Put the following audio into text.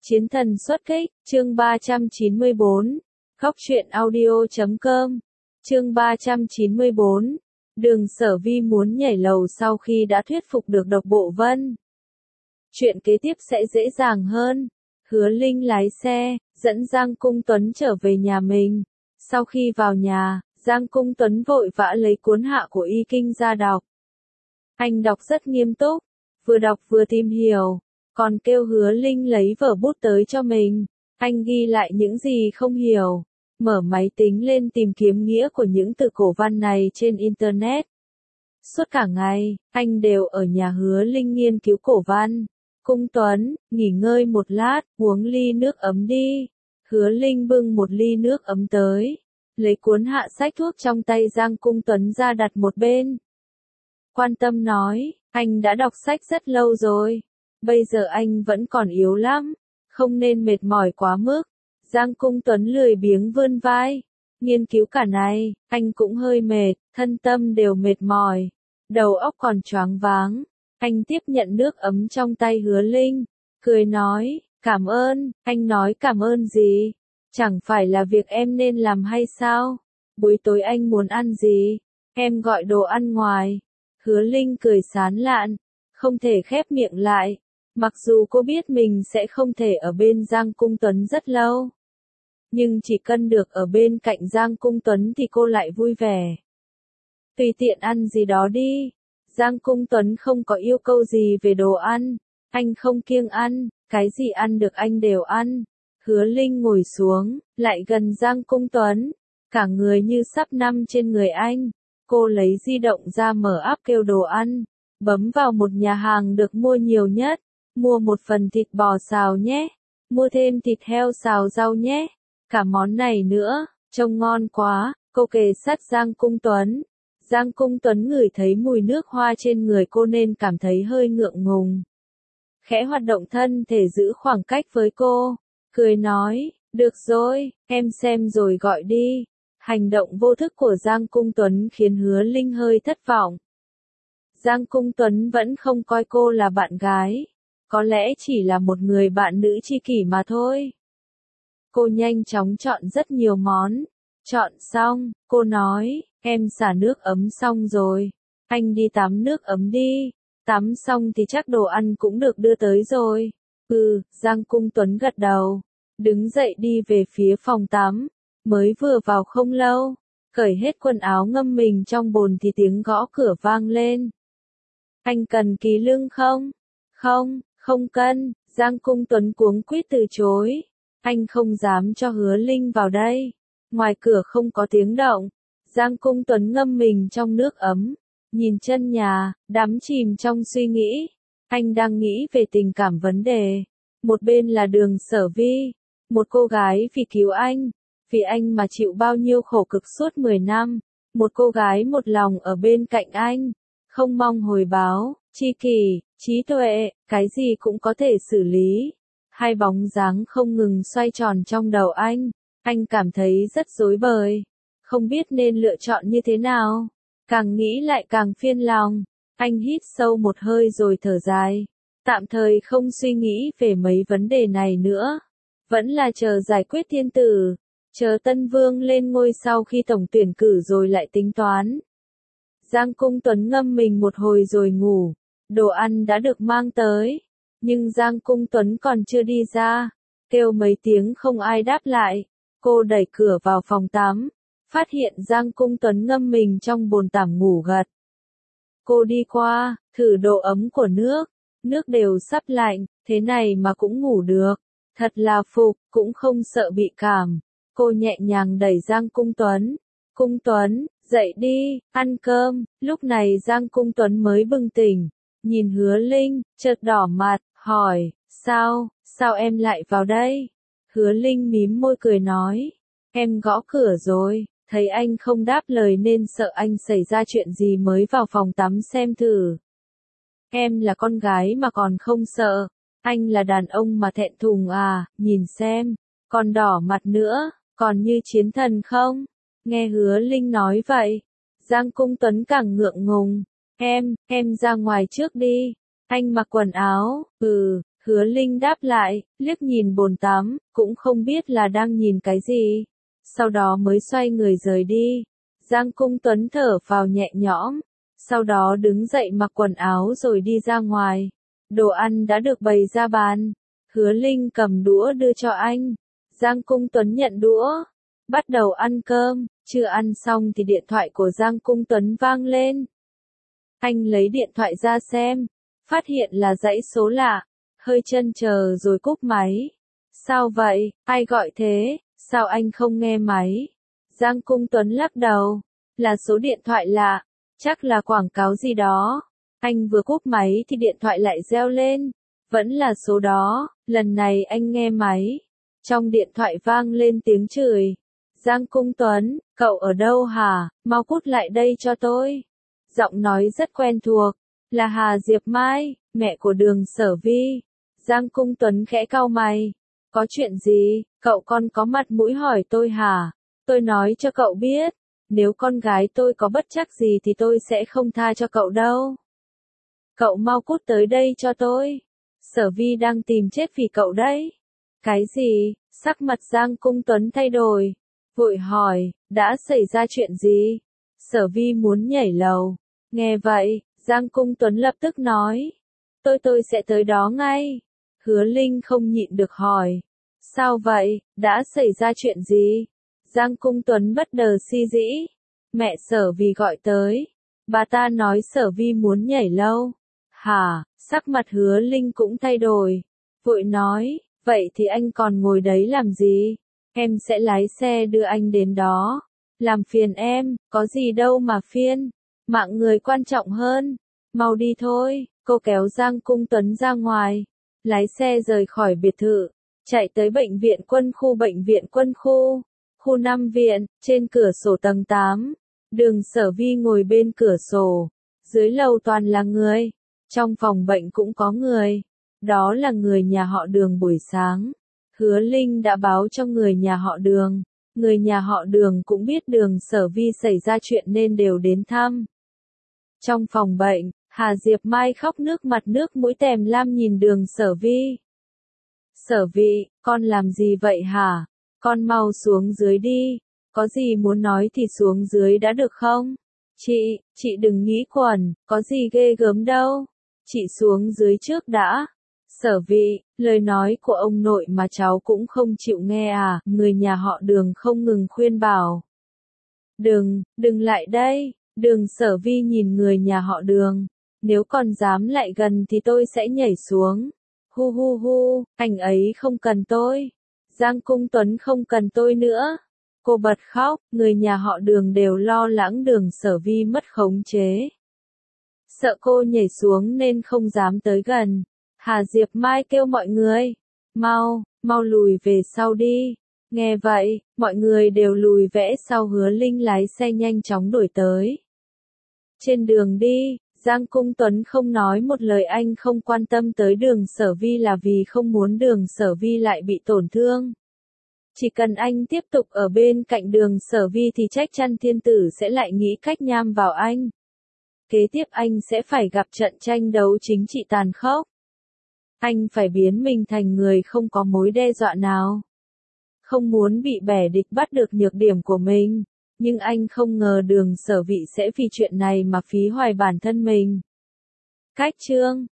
Chiến thần xuất kích, chương 394, Góc truyện audio.com, chương 394, Đường Sở Vi muốn nhảy lầu sau khi đã thuyết phục được Độc Bộ Vân. Chuyện kế tiếp sẽ dễ dàng hơn. Hứa Linh lái xe, dẫn Giang Cung Tuấn trở về nhà mình. Sau khi vào nhà, Giang Cung Tuấn vội vã lấy cuốn hạ của Y Kinh ra đọc. Anh đọc rất nghiêm túc, vừa đọc vừa tìm hiểu, còn kêu Hứa Linh lấy vở bút tới cho mình. Anh ghi lại những gì không hiểu, mở máy tính lên tìm kiếm nghĩa của những từ cổ văn này trên Internet. Suốt cả ngày, anh đều ở nhà Hứa Linh nghiên cứu cổ văn. Cung Tuấn, nghỉ ngơi một lát, uống ly nước ấm đi. Hứa Linh bưng một ly nước ấm tới, lấy cuốn hạ sách thuốc trong tay Giang Cung Tuấn ra đặt một bên. Quan tâm nói, anh đã đọc sách rất lâu rồi, bây giờ anh vẫn còn yếu lắm, không nên mệt mỏi quá mức. Giang Cung Tuấn lười biếng vươn vai, nghiên cứu cả ngày, anh cũng hơi mệt, thân tâm đều mệt mỏi, đầu óc còn choáng váng. Anh tiếp nhận nước ấm trong tay Hứa Linh, cười nói, cảm ơn. Anh nói cảm ơn gì? Chẳng phải là việc em nên làm hay sao? Buổi tối anh muốn ăn gì? Em gọi đồ ăn ngoài. Hứa Linh cười sán lạn, không thể khép miệng lại. Mặc dù cô biết mình sẽ không thể ở bên Giang Cung Tuấn rất lâu, nhưng chỉ cần được ở bên cạnh Giang Cung Tuấn thì cô lại vui vẻ. Tùy tiện ăn gì đó đi. Giang Cung Tuấn không có yêu cầu gì về đồ ăn, anh không kiêng ăn, cái gì ăn được anh đều ăn. Hứa Linh ngồi xuống, lại gần Giang Cung Tuấn, cả người như sắp nằm trên người anh. Cô lấy di động ra mở app kêu đồ ăn, bấm vào một nhà hàng được mua nhiều nhất, mua một phần thịt bò xào nhé, mua thêm thịt heo xào rau nhé, cả món này nữa, trông ngon quá. Cô kề sát Giang Cung Tuấn. Giang Cung Tuấn ngửi thấy mùi nước hoa trên người cô nên cảm thấy hơi ngượng ngùng. Khẽ hoạt động thân thể giữ khoảng cách với cô, cười nói, được rồi, em xem rồi gọi đi. Hành động vô thức của Giang Cung Tuấn khiến Hứa Linh hơi thất vọng. Giang Cung Tuấn vẫn không coi cô là bạn gái, có lẽ chỉ là một người bạn nữ tri kỷ mà thôi. Cô nhanh chóng chọn rất nhiều món. Chọn xong, cô nói, em xả nước ấm xong rồi, anh đi tắm nước ấm đi, tắm xong thì chắc đồ ăn cũng được đưa tới rồi. Giang Cung Tuấn gật đầu, đứng dậy đi về phía phòng tắm, mới vừa vào không lâu, cởi hết quần áo ngâm mình trong bồn thì tiếng gõ cửa vang lên. Anh cần ký lưng không? Không cần. Giang Cung Tuấn cuống quýt từ chối, anh không dám cho Hứa Linh vào đây. Ngoài cửa không có tiếng động, Giang Cung Tuấn ngâm mình trong nước ấm, nhìn chân nhà, đắm chìm trong suy nghĩ. Anh đang nghĩ về tình cảm vấn đề. Một bên là Đường Sở Vi, một cô gái vì anh mà chịu bao nhiêu khổ cực suốt 10 năm. Một cô gái một lòng ở bên cạnh anh, không mong hồi báo, tri kỷ, trí tuệ, cái gì cũng có thể xử lý. Hai bóng dáng không ngừng xoay tròn trong đầu anh cảm thấy rất rối bời, không biết nên lựa chọn như thế nào. Càng nghĩ lại càng phiền lòng, anh hít sâu một hơi rồi thở dài, tạm thời không suy nghĩ về mấy vấn đề này nữa, vẫn là chờ giải quyết thiên tử, chờ Tân Vương lên ngôi sau khi tổng tuyển cử rồi lại tính toán. Giang Cung Tuấn ngâm mình một hồi rồi ngủ, đồ ăn đã được mang tới, nhưng Giang Cung Tuấn còn chưa đi ra, kêu mấy tiếng không ai đáp lại. Cô đẩy cửa vào phòng tắm, phát hiện Giang Cung Tuấn ngâm mình trong bồn tắm ngủ gật. Cô đi qua, thử độ ấm của nước đều sắp lạnh, thế này mà cũng ngủ được, thật là phục, cũng không sợ bị cảm. Cô nhẹ nhàng đẩy Giang Cung Tuấn, dậy đi, ăn cơm. Lúc này Giang Cung Tuấn mới bừng tỉnh, nhìn Hứa Linh, chợt đỏ mặt, hỏi, sao em lại vào đây? Hứa Linh mím môi cười nói, em gõ cửa rồi, thấy anh không đáp lời nên sợ anh xảy ra chuyện gì mới vào phòng tắm xem thử. Em là con gái mà còn không sợ, anh là đàn ông mà thẹn thùng à, nhìn xem, còn đỏ mặt nữa, còn như chiến thần không? Nghe Hứa Linh nói vậy, Giang Cung Tuấn càng ngượng ngùng, em ra ngoài trước đi, anh mặc quần áo. Hứa Linh đáp lại, liếc nhìn bồn tắm, cũng không biết là đang nhìn cái gì. Sau đó mới xoay người rời đi. Giang Cung Tuấn thở phào nhẹ nhõm. Sau đó đứng dậy mặc quần áo rồi đi ra ngoài. Đồ ăn đã được bày ra bàn. Hứa Linh cầm đũa đưa cho anh. Giang Cung Tuấn nhận đũa. Bắt đầu ăn cơm. Chưa ăn xong thì điện thoại của Giang Cung Tuấn vang lên. Anh lấy điện thoại ra xem. Phát hiện là dãy số lạ. Hơi chần chờ rồi cúp máy. Sao vậy? Ai gọi thế? Sao anh không nghe máy? Giang Cung Tuấn lắc đầu. Là số điện thoại lạ. Chắc là quảng cáo gì đó. Anh vừa cúp máy thì điện thoại lại reo lên. Vẫn là số đó. Lần này anh nghe máy. Trong điện thoại vang lên tiếng chửi. Giang Cung Tuấn, cậu ở đâu hả? Mau cút lại đây cho tôi. Giọng nói rất quen thuộc. Là Hà Diệp Mai, mẹ của Đường Sở Vi. Giang Cung Tuấn khẽ cau mày. Có chuyện gì? Cậu con có mặt mũi hỏi tôi hả? Tôi nói cho cậu biết. Nếu con gái tôi có bất trắc gì thì tôi sẽ không tha cho cậu đâu. Cậu mau cút tới đây cho tôi. Sở Vi đang tìm chết vì cậu đấy. Cái gì? Sắc mặt Giang Cung Tuấn thay đổi. Vội hỏi, đã xảy ra chuyện gì? Sở Vi muốn nhảy lầu. Nghe vậy, Giang Cung Tuấn lập tức nói. Tôi sẽ tới đó ngay. Hứa Linh không nhịn được hỏi. Sao vậy? Đã xảy ra chuyện gì? Giang Cung Tuấn bất đờ si dĩ. Mẹ Sở Vi gọi tới. Bà ta nói Sở Vi muốn nhảy lầu. Hả? Sắc mặt Hứa Linh cũng thay đổi. Vội nói, vậy thì anh còn ngồi đấy làm gì? Em sẽ lái xe đưa anh đến đó. Làm phiền em, có gì đâu mà phiền. Mạng người quan trọng hơn. Mau đi thôi. Cô kéo Giang Cung Tuấn ra ngoài. Lái xe rời khỏi biệt thự. Chạy tới bệnh viện quân khu. Khu 5 viện, trên cửa sổ tầng 8. Đường Sở Vi ngồi bên cửa sổ. Dưới lầu toàn là người. Trong phòng bệnh cũng có người. Đó là người nhà họ Đường buổi sáng. Hứa Linh đã báo cho người nhà họ Đường. Người nhà họ Đường cũng biết Đường Sở Vi xảy ra chuyện nên đều đến thăm. Trong phòng bệnh, Hà Diệp Mai khóc nước mặt nước mũi tèm lam nhìn Đường Sở Vi. Sở Vi, con làm gì vậy hả? Con mau xuống dưới đi. Có gì muốn nói thì xuống dưới đã được không? Chị đừng nghĩ quẩn, có gì ghê gớm đâu. Chị xuống dưới trước đã. Sở Vi, lời nói của ông nội mà cháu cũng không chịu nghe à? Người nhà họ Đường không ngừng khuyên bảo. Đừng lại đây. Đường Sở Vi nhìn người nhà họ Đường. Nếu còn dám lại gần thì tôi sẽ nhảy xuống. Hu hu hu, anh ấy không cần tôi. Giang Cung Tuấn không cần tôi nữa. Cô bật khóc, người nhà họ Đường đều lo lắng Đường Sở Vi mất khống chế. Sợ cô nhảy xuống nên không dám tới gần. Hà Diệp Mai kêu mọi người. Mau lùi về sau đi. Nghe vậy, mọi người đều lùi vẽ sau. Hứa Linh lái xe nhanh chóng đuổi tới. Trên đường đi, Giang Cung Tuấn không nói một lời. Anh không quan tâm tới Đường Sở Vi là vì không muốn Đường Sở Vi lại bị tổn thương. Chỉ cần anh tiếp tục ở bên cạnh Đường Sở Vi thì chắc chắn thiên tử sẽ lại nghĩ cách nham vào anh. Kế tiếp anh sẽ phải gặp trận tranh đấu chính trị tàn khốc. Anh phải biến mình thành người không có mối đe dọa nào. Không muốn bị bẻ địch bắt được nhược điểm của mình. Nhưng anh không ngờ Đường Sở Vi sẽ vì chuyện này mà phí hoài bản thân mình. Cách chương